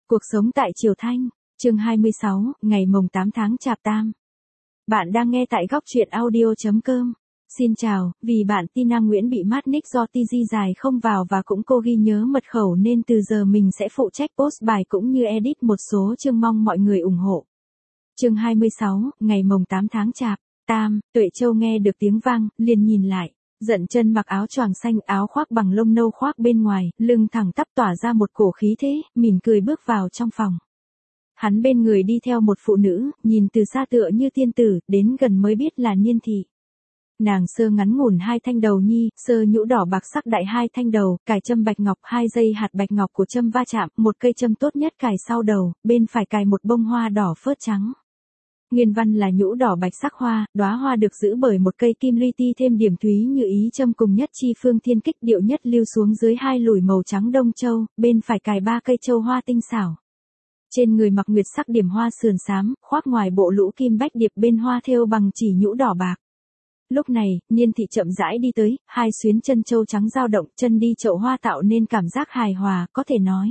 Cuộc sống tại Triều Thanh, chương 26, ngày mồng 8 tháng Chạp Tam. Bạn đang nghe tại góc truyện audio.com. Xin chào, vì bạn Tina Nguyễn bị mát nick do TG dài không vào và cũng cô ghi nhớ mật khẩu nên từ giờ mình sẽ phụ trách post bài cũng như edit một số chương, mong mọi người ủng hộ. Chương 26, ngày mồng 8 tháng Chạp Tam, Tuệ Châu nghe được tiếng vang, liền nhìn lại. Dận Chân mặc áo choàng xanh, áo khoác bằng lông nâu khoác bên ngoài, lưng thẳng tắp tỏa ra một cổ khí thế, mỉm cười bước vào trong phòng. Hắn bên người đi theo một phụ nữ, nhìn từ xa tựa như tiên tử, đến gần mới biết là Niên Thị. Nàng sơ ngắn ngủn 2 thanh đầu nhi, sơ nhũ đỏ bạc sắc đại 2 thanh đầu, cài châm bạch ngọc, 2 dây hạt bạch ngọc của châm va chạm, một cây châm tốt nhất cài sau đầu, bên phải cài một bông hoa đỏ phớt trắng. Nguyên văn là nhũ đỏ bạch sắc hoa, đóa hoa được giữ bởi một cây kim li ti thêm điểm thúy như ý châm cùng nhất chi phương thiên kích điệu nhất lưu xuống dưới 2 lùi màu trắng đông châu, bên phải cài 3 cây châu hoa tinh xảo. Trên người mặc nguyệt sắc điểm hoa sườn xám, khoác ngoài bộ lũ kim bách điệp bên hoa thêu bằng chỉ nhũ đỏ bạc. Lúc này, Niên Thị chậm rãi đi tới, 2 xuyến chân châu trắng dao động, chân đi chậu hoa tạo nên cảm giác hài hòa, có thể nói.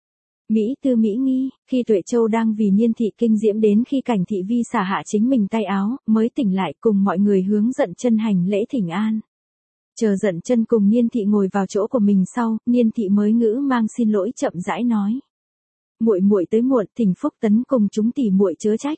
Mỹ tư mỹ nghi, khi Tuệ Châu đang vì Niên Thị kinh diễm đến khi Cảnh Thị Vi xả hạ chính mình tay áo, mới tỉnh lại cùng mọi người hướng Dận Chân hành lễ thỉnh an. Chờ Dận Chân cùng Niên Thị ngồi vào chỗ của mình sau, Niên Thị mới ngữ mang xin lỗi chậm rãi nói. Muội muội tới muộn, thỉnh Phúc Tấn cùng chúng tỷ muội chớ trách.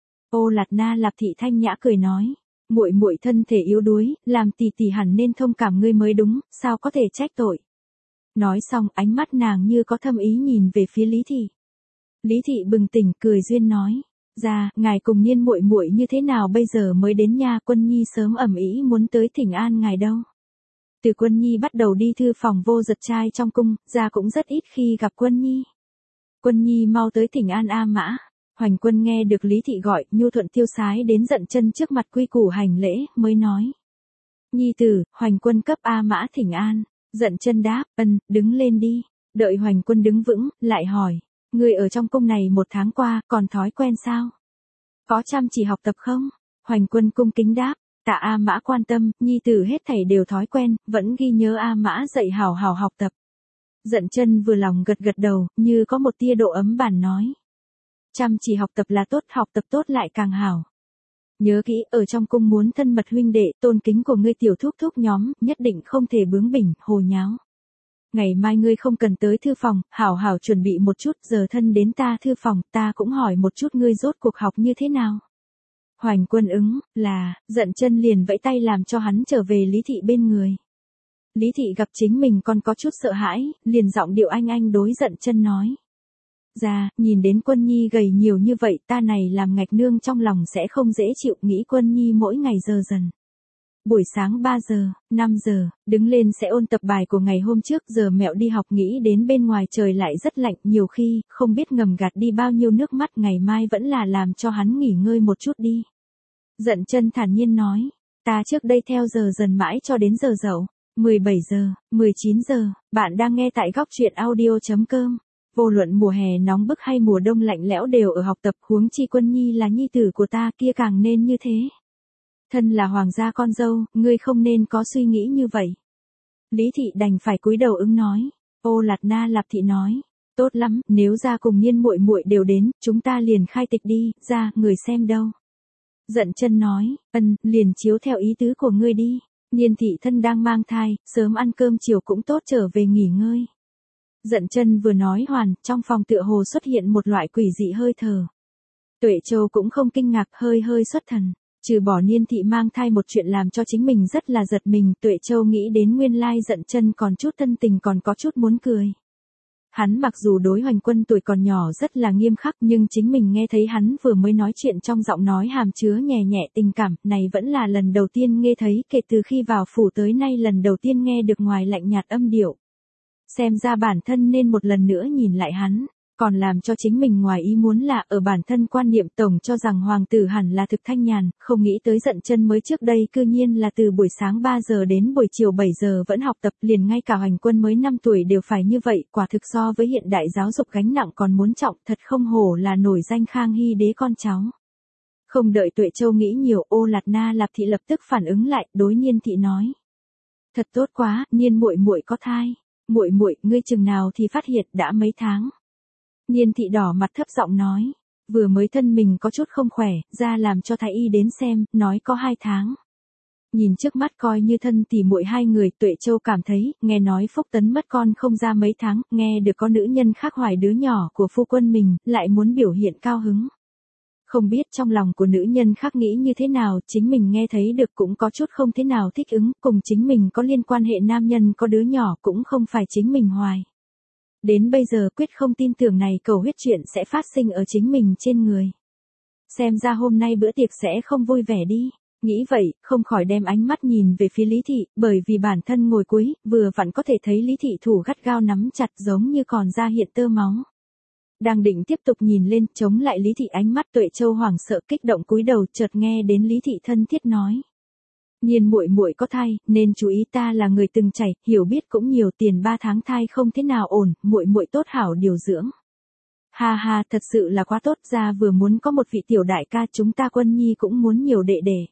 Ô Lạt Na Lạp Thị thanh nhã cười nói, muội muội thân thể yếu đuối, làm tỷ tỷ hẳn nên thông cảm ngươi mới đúng, sao có thể trách tội. Nói xong, ánh mắt nàng như có thâm ý nhìn về phía Lý Thị. Lý Thị bừng tỉnh, cười duyên nói, "Dạ, ngài cùng Niên muội muội như thế nào bây giờ mới đến nha?" Quân Nhi sớm ầm ĩ muốn tới thỉnh an ngài đâu. Từ Quân Nhi bắt đầu đi thư phòng vô giật trai trong cung, ra cũng rất ít khi gặp Quân Nhi. Quân Nhi mau tới thỉnh an A Mã. Hoành Quân nghe được Lý Thị gọi, nhu thuận tiêu sái đến Dận Chân trước mặt quy củ hành lễ, mới nói. Nhi tử, Hoành Quân cấp A Mã thỉnh an. Dận Chân đáp, đứng lên đi. Đợi Hoành Quân đứng vững, lại hỏi, người ở trong cung này 1 tháng qua, còn thói quen sao? Có chăm chỉ học tập không? Hoành Quân cung kính đáp, tạ A Mã quan tâm, nhi tử hết thảy đều thói quen, vẫn ghi nhớ A Mã dạy hảo hảo học tập. Dận Chân vừa lòng gật gật đầu, như có một tia độ ấm bản nói. Chăm chỉ học tập là tốt, học tập tốt lại càng hảo. Nhớ kỹ, ở trong cung muốn thân mật huynh đệ, tôn kính của ngươi tiểu thúc thúc nhóm, nhất định không thể bướng bỉnh, hồ nháo. Ngày mai ngươi không cần tới thư phòng, hảo hảo chuẩn bị một chút, giờ thân đến ta thư phòng, ta cũng hỏi một chút ngươi rốt cuộc học như thế nào. Hoành Quân ứng, là, Dận Chân liền vẫy tay làm cho hắn trở về Lý Thị bên người. Lý Thị gặp chính mình còn có chút sợ hãi, liền giọng điệu anh đối Dận Chân nói. Dạ, nhìn đến Quân Nhi gầy nhiều như vậy, ta này làm ngạch nương trong lòng sẽ không dễ chịu, nghĩ Quân Nhi mỗi ngày giờ dần. Buổi sáng 3 giờ, 5 giờ, đứng lên sẽ ôn tập bài của ngày hôm trước, giờ mẹo đi học nghĩ đến bên ngoài trời lại rất lạnh, nhiều khi, không biết ngầm gạt đi bao nhiêu nước mắt, ngày mai vẫn là làm cho hắn nghỉ ngơi một chút đi. Dận Chân thản nhiên nói, ta trước đây theo giờ dần mãi cho đến giờ dậu. 17 giờ, 19 giờ, bạn đang nghe tại góc truyện audio.com. Vô luận mùa hè nóng bức hay mùa đông lạnh lẽo đều ở học tập, huống chi Quân Nhi là nhi tử của ta, kia càng nên như thế. Thân là hoàng gia con dâu, ngươi không nên có suy nghĩ như vậy. Lý Thị đành phải cúi đầu ứng nói. Ô Lạt Na Lạp Thị nói, tốt lắm, nếu ra cùng Niên muội muội đều đến, chúng ta liền khai tịch đi, ra, người xem đâu. Dận Chân nói, liền chiếu theo ý tứ của ngươi đi. Niên Thị thân đang mang thai, sớm ăn cơm chiều cũng tốt, trở về nghỉ ngơi. Dận Chân vừa nói hoàn, trong phòng tựa hồ xuất hiện một loại quỷ dị hơi thở. Tuệ Châu cũng không kinh ngạc, hơi xuất thần. Trừ bỏ Niên Thị mang thai một chuyện làm cho chính mình rất là giật mình, Tuệ Châu nghĩ đến nguyên lai Dận Chân còn chút thân tình, còn có chút muốn cười. Hắn mặc dù đối Hoành Quân tuổi còn nhỏ rất là nghiêm khắc, nhưng chính mình nghe thấy hắn vừa mới nói chuyện trong giọng nói hàm chứa nhẹ nhẹ tình cảm, này vẫn là lần đầu tiên nghe thấy, kể từ khi vào phủ tới nay lần đầu tiên nghe được ngoài lạnh nhạt âm điệu. Xem ra bản thân nên một lần nữa nhìn lại hắn. Còn làm cho chính mình ngoài ý muốn là ở bản thân quan niệm tổng cho rằng hoàng tử hẳn là thực thanh nhàn, không nghĩ tới Dận Chân mới trước đây cư nhiên là từ buổi sáng 3 giờ đến buổi chiều 7 giờ vẫn học tập, liền ngay cả Hoành Quân mới 5 tuổi đều phải như vậy, quả thực so với hiện đại giáo dục gánh nặng còn muốn trọng, thật không hổ là nổi danh Khang Hy đế con cháu. Không đợi Tuệ Châu nghĩ nhiều, Ô Lạt Na Lạp Thị lập tức phản ứng lại, đối Niên Thị nói. Thật tốt quá, Niên muội muội có thai. Muội muội, ngươi chừng nào thì phát hiện, đã mấy tháng. Niên thị đỏ mặt thấp giọng nói. Vừa mới thân mình có chút không khỏe, ra làm cho thái y đến xem, nói có 2 tháng. Nhìn trước mắt coi như thân tỉ muội hai người, Tuệ Châu cảm thấy, nghe nói Phúc Tấn mất con không ra mấy tháng, nghe được có nữ nhân khác hoài đứa nhỏ của phu quân mình, lại muốn biểu hiện cao hứng. Không biết trong lòng của nữ nhân khác nghĩ như thế nào, chính mình nghe thấy được cũng có chút không thế nào thích ứng, cùng chính mình có liên quan hệ nam nhân có đứa nhỏ cũng không phải chính mình hoài. Đến bây giờ quyết không tin tưởng này cầu huyết chuyện sẽ phát sinh ở chính mình trên người. Xem ra hôm nay bữa tiệc sẽ không vui vẻ đi. Nghĩ vậy, không khỏi đem ánh mắt nhìn về phía Lý Thị, bởi vì bản thân ngồi cuối, vừa vặn có thể thấy Lý Thị thủ gắt gao nắm chặt giống như còn ra hiện tơ máu. Đang định tiếp tục nhìn lên, chống lại Lý Thị, ánh mắt Tuệ Châu hoảng sợ kích động cúi đầu, chợt nghe đến Lý Thị thân thiết nói. Nhiên muội muội có thai, nên chú ý, ta là người từng trải, hiểu biết cũng nhiều, tiền 3 tháng thai không thế nào ổn, muội muội tốt hảo điều dưỡng. Ha ha, thật sự là quá tốt, ra vừa muốn có một vị tiểu đại ca, chúng ta Quân Nhi cũng muốn nhiều đệ đệ.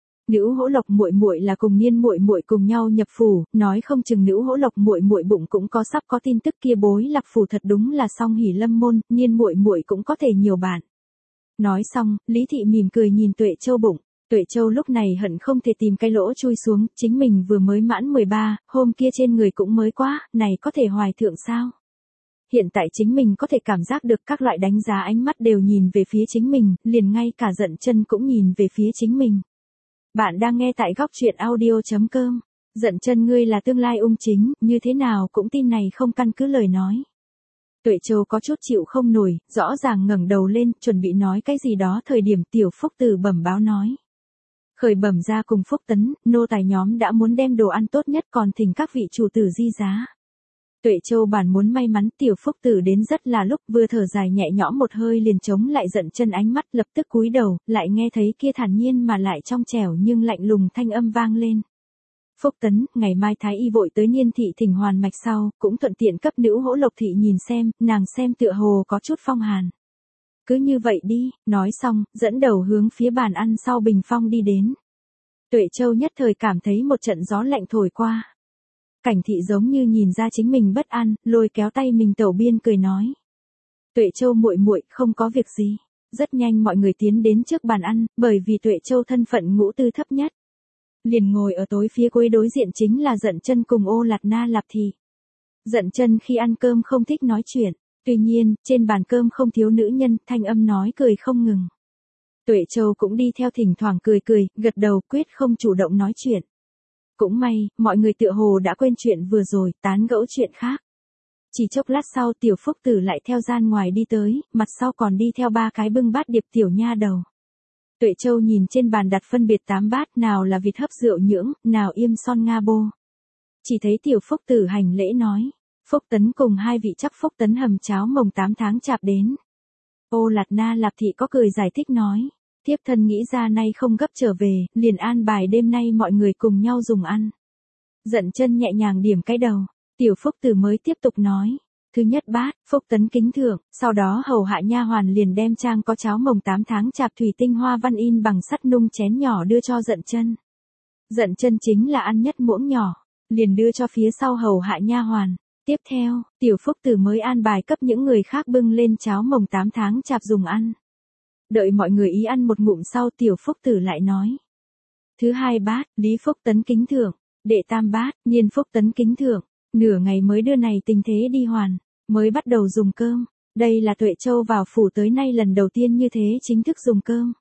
Nữ Hỗ Lộc muội muội là cùng Niên muội muội cùng nhau nhập phủ, nói không chừng Nữ Hỗ Lộc muội muội bụng cũng có sắp có tin tức kia, Bối Lạc phủ thật đúng là song hỷ lâm môn, Niên muội muội cũng có thể nhiều bạn. Nói xong, Lý Thị mỉm cười nhìn Tuệ Châu bụng. Tuệ Châu lúc này hận không thể tìm cái lỗ chui xuống, chính mình vừa mới mãn 13, hôm kia trên người cũng mới quá, này có thể hoài thượng sao? Hiện tại chính mình có thể cảm giác được các loại đánh giá ánh mắt đều nhìn về phía chính mình, liền ngay cả Dận Chân cũng nhìn về phía chính mình. Bạn đang nghe tại góc truyện audio.com. Dận Chân, ngươi là tương lai ung chính, như thế nào cũng tin này không căn cứ lời nói. Tuệ Châu có chút chịu không nổi, rõ ràng ngẩng đầu lên, chuẩn bị nói cái gì đó, thời điểm Tiểu Phúc Tử bẩm báo nói. Khởi bẩm ra cùng Phúc Tấn, nô tài nhóm đã muốn đem đồ ăn tốt nhất, còn thỉnh các vị chủ tử di giá. Tuệ Châu bản muốn may mắn, Tiểu Phúc Tử đến rất là lúc, vừa thở dài nhẹ nhõm một hơi liền chống lại Dận Chân ánh mắt, lập tức cúi đầu, lại nghe thấy kia thản nhiên mà lại trong trẻo nhưng lạnh lùng thanh âm vang lên. Phúc Tấn, ngày mai thái y vội tới Niên thị thỉnh hoàn mạch sau, cũng thuận tiện cấp Nữ Hỗ Lộc thị nhìn xem, nàng xem tựa hồ có chút phong hàn. Cứ như vậy đi, nói xong, dẫn đầu hướng phía bàn ăn sau bình phong đi đến. Tuệ Châu nhất thời cảm thấy một trận gió lạnh thổi qua. Cảnh Thị giống như nhìn ra chính mình bất an, lôi kéo tay mình tẩu biên cười nói. Tuệ Châu muội muội, không có việc gì. Rất nhanh mọi người tiến đến trước bàn ăn, bởi vì Tuệ Châu thân phận ngũ tư thấp nhất. Liền ngồi ở tối phía cuối, đối diện chính là Dận Chân cùng Ô Lạt Na Lạp Thị. Dận Chân khi ăn cơm không thích nói chuyện, tuy nhiên, trên bàn cơm không thiếu nữ nhân, thanh âm nói cười không ngừng. Tuệ Châu cũng đi theo thỉnh thoảng cười cười, gật đầu, quyết không chủ động nói chuyện. Cũng may, mọi người tựa hồ đã quên chuyện vừa rồi, tán gẫu chuyện khác. Chỉ chốc lát sau, Tiểu Phúc Tử lại theo gian ngoài đi tới, mặt sau còn đi theo 3 cái bưng bát điệp tiểu nha đầu. Tuệ Châu nhìn trên bàn đặt phân biệt 8 bát, nào là vịt hấp rượu nhưỡng, nào yêm son nga bô. Chỉ thấy Tiểu Phúc Tử hành lễ nói, Phúc Tấn cùng 2 vị chắc Phúc Tấn hầm cháo mồng 8 tháng chạp đến. Ô Lạt Na Lạp Thị có cười giải thích nói, tiếp thân nghĩ ra nay không gấp trở về, liền an bài đêm nay mọi người cùng nhau dùng ăn. Dận Chân nhẹ nhàng điểm cái đầu, Tiểu Phúc Tử mới tiếp tục nói, thứ nhất bát, Phúc Tấn kính thượng, sau đó hầu hạ nha hoàn liền đem trang có cháo mồng 8 tháng chạp thủy tinh hoa văn in bằng sắt nung chén nhỏ đưa cho Dận Chân. Dận Chân chính là ăn nhất muỗng nhỏ, liền đưa cho phía sau hầu hạ nha hoàn. Tiếp theo, Tiểu Phúc Tử mới an bài cấp những người khác bưng lên cháo mồng 8 tháng chạp dùng ăn. Đợi mọi người ý ăn một ngụm sau, Tiểu Phúc Tử lại nói. Thứ 2 bát, Lý Phúc Tấn kính thượng, đệ tam bát, Niên Phúc Tấn kính thượng, nửa ngày mới đưa này tình thế đi hoàn, mới bắt đầu dùng cơm. Đây là Tuệ Châu vào phủ tới nay lần đầu tiên như thế chính thức dùng cơm.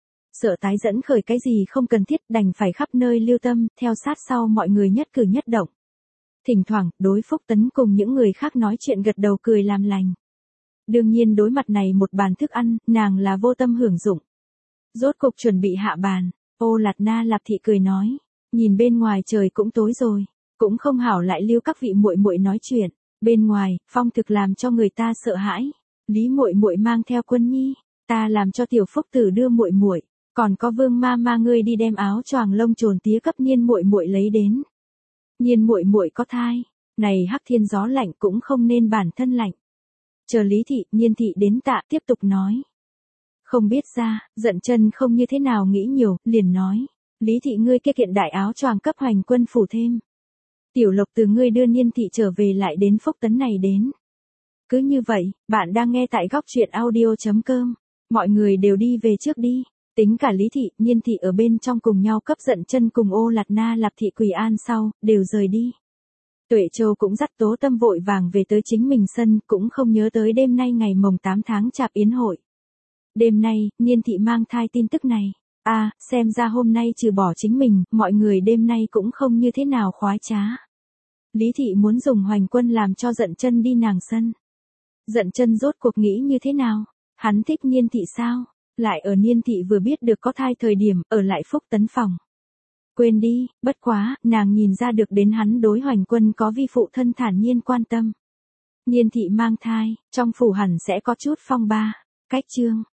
Sợ tái dẫn khởi cái gì không cần thiết, đành phải khắp nơi lưu tâm, theo sát sau mọi người nhất cử nhất động. Thỉnh thoảng, đối Phúc Tấn cùng những người khác nói chuyện gật đầu cười làm lành. Đương nhiên đối mặt này một bàn thức ăn, nàng là vô tâm hưởng dụng. Rốt cục chuẩn bị hạ bàn, Ô Lạt Na Lạp Thị cười nói, nhìn bên ngoài trời cũng tối rồi, cũng không hảo lại lưu các vị muội muội nói chuyện, bên ngoài, phong thực làm cho người ta sợ hãi. Lý muội muội mang theo Quân Nhi, ta làm cho Tiểu Phúc Tử đưa muội muội, còn có Vương ma ma ngươi đi đem áo choàng lông trồn tía cấp Niên muội muội lấy đến. Niên muội muội có thai, này hắc thiên gió lạnh cũng không nên bản thân lạnh. Chờ Lý Thị, Niên Thị đến tạ, tiếp tục nói. Không biết ra, Dận Chân không như thế nào nghĩ nhiều, liền nói. Lý Thị ngươi kia kiện đại áo choàng cấp Hoành Quân phủ thêm. Tiểu Lộc từ ngươi đưa Niên Thị trở về lại đến Phúc Tấn này đến. Cứ như vậy, bạn đang nghe tại góc truyện audio.com. Mọi người đều đi về trước đi. Tính cả Lý Thị, Nhiên Thị ở bên trong cùng nhau cấp Dận Chân cùng Ô Lạt Na Lạp Thị Quỳ An sau, đều rời đi. Tuệ Châu cũng dắt Tố Tâm vội vàng về tới chính mình sân, cũng không nhớ tới đêm nay ngày mồng 8 tháng chạp yến hội. Đêm nay, Nhiên Thị mang thai tin tức này. Xem ra hôm nay trừ bỏ chính mình, mọi người đêm nay cũng không như thế nào khoái trá. Lý Thị muốn dùng Hoành Quân làm cho Dận Chân đi nàng sân. Dận Chân rốt cuộc nghĩ như thế nào? Hắn thích Nhiên Thị sao? Lại ở Nhiên Thị vừa biết được có thai thời điểm, ở lại Phúc Tấn phòng. Quên đi, bất quá, nàng nhìn ra được đến hắn đối Hoành Quân có vi phụ thân thản nhiên quan tâm. Nhiên Thị mang thai, trong phủ hẳn sẽ có chút phong ba. Cách chương